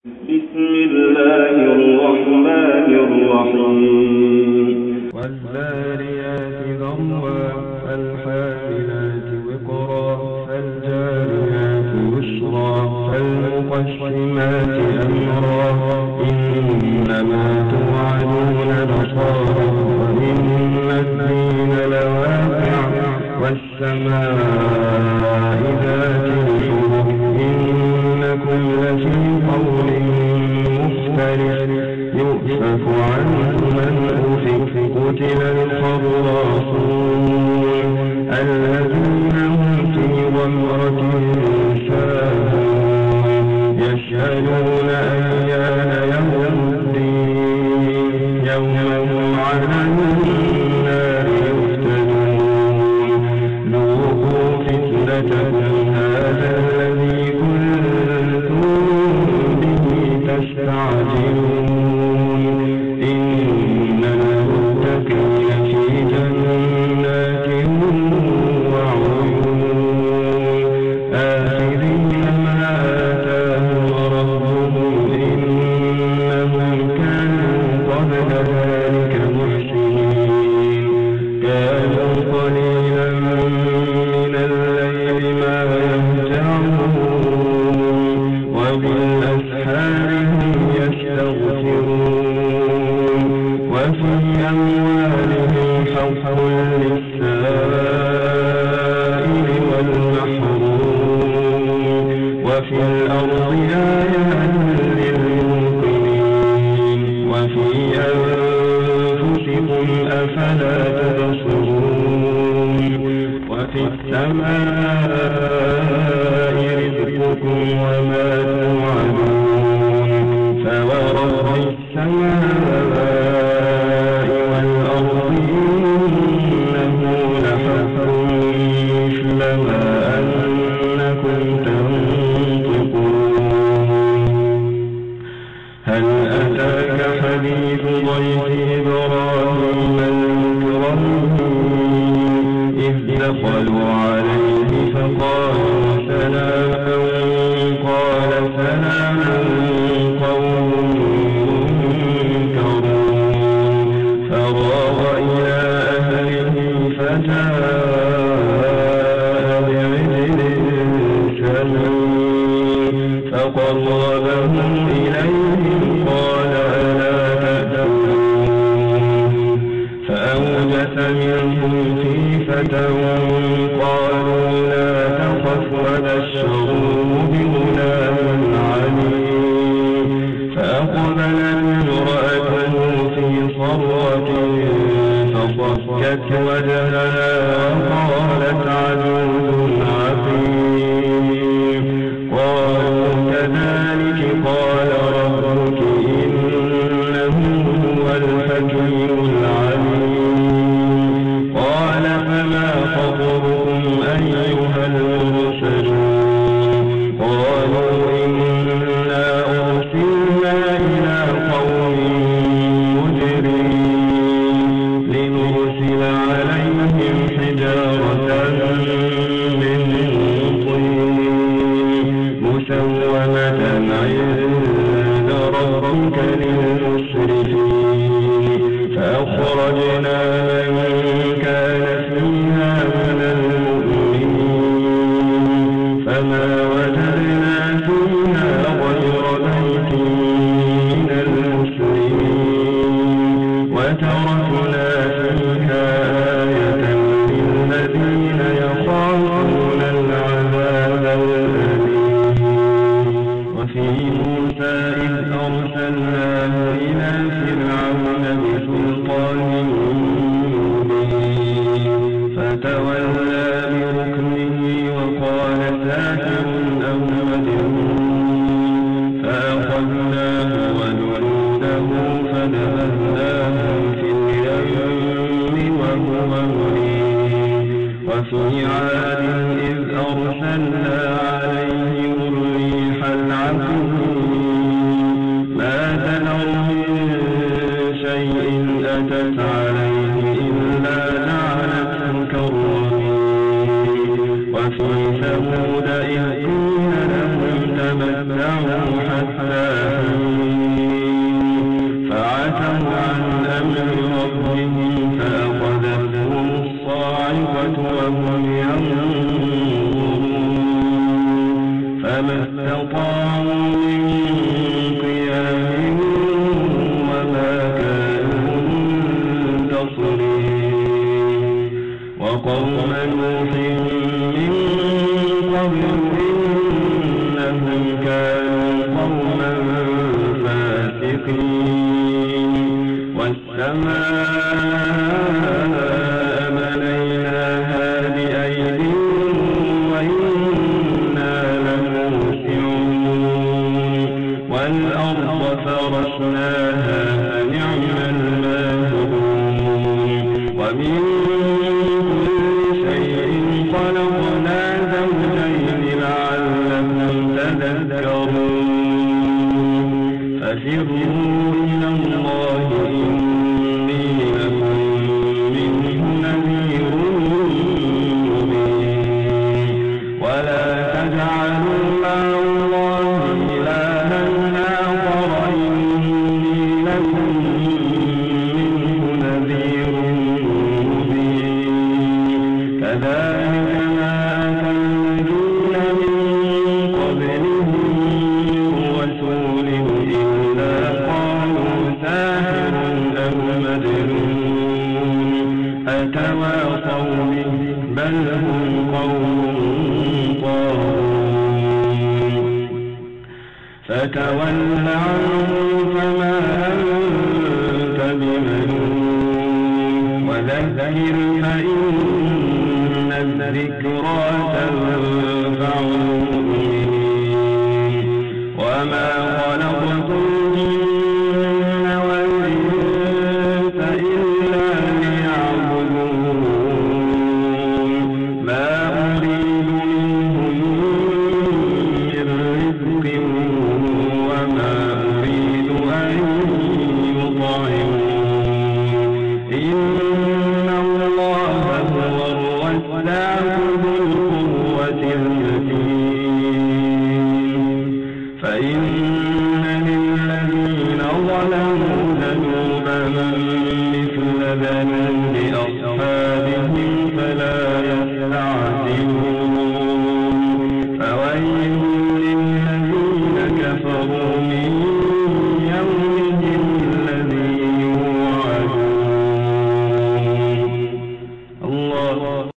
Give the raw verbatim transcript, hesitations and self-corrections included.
بسم الله الرحمن الرحيم والذاريات ذروا فالحاملات وقرا فالجاريات يسرا فالمقسمات أمرا إنما توعدون لصادق وإن الدين لواقع والسماء ذات الحبك إنكم لفي قول مختلف يؤفك عنه من أفك قتل الخراصون الذين هم في غمرة ساهون يشهدون أيان يوم الدين يوم هم على النار يفتنون ذوقوا فتنتكم هذا الذي كنتم به تستعجلون إن المتقين في جنات وعيون آخذين ما آتاهم ربهم إنهم كانوا قبل ذلك محسنين كانوا قليلا من الليل ما يهجعون وبالأسحار هم يستغفرون وفي أموالهم حق للسائل والمحروم وفي الأرض آيات للموقنين وفي أنفسكم أفلا تبصرون وفي السماء رزقكم وما توعدون فورب السماء والأرض إنه لحق مثل ما أنكم تنطقون هل أتاك حديث ضيف إبراهيم المكرمين إذ دخلوا عليه فقالوا سلاما قال سلام قوم منكرون فراغ إلى أهله فجاء بعجل سمين فقربه إليهم قال ألا تأكلون فأوجس منهم خيفة قالوا لا تخف وبشروه بغلام عليم فأقبلت امرأته في صرة فصكت وجهها وقالت عجوز عقيم قالوا كذلك قال ربك إنه هو الحكيم العليم قال فما خطبكم أيها المرسلون قالوا إنا أرسلنا إلى قوم مجرمين لنرسل عليهم حجارة من طين مسومة عند ربك للمسرفين فأخرجنا من كان فيها من المؤمنين فما وجدنا فيها غير بيت من المسلمين وتركنا فيها آية للذين يخافون العذاب الأليم وفي موسى إذ أرسلناه إلى فرعون بسلطان مبين فتولى بركنه وقال ساحر أو مجنون فأخذناه وجنوده فنبذناهم في اليم وهو مليم وفي عاد إذ أرسلنا عليهم الريح العقيم ما تذر من شيء أتت عليه إلا جعلته كالرميم وفي ثمود إذ قيل لهم تمتعوا حتى فاسقين والسماء بنيناها بأيد وإنا لموسعون والأرض فرشناها فنعم الماهدون ومن كل شيء خلقنا زوجين لعلكم تذكرون ففروا إلى الله إني لكم منه نذير مبين ولا تجعلوا مع الله إلها آخر إني لكم منه نذير مبين كذلك ما أتى الذين من قبلهم من رسول إلا قالوا ساحر أو مجنون أتواصوا به بل هم قوم طاغون فتول عنهم فما أنت بملوم وذكر فإن الذكرى تنفع المؤمنين وما خلقت الجن والإنس إلا ليعبدون ما أريد منهم من رزق وما أريد أن يطعمون إن الله هو الرزاق ذو القوة المتين فإن للذين ظلموا ذنوبا مثل ذنوب أصحابهم فلا يستعجلون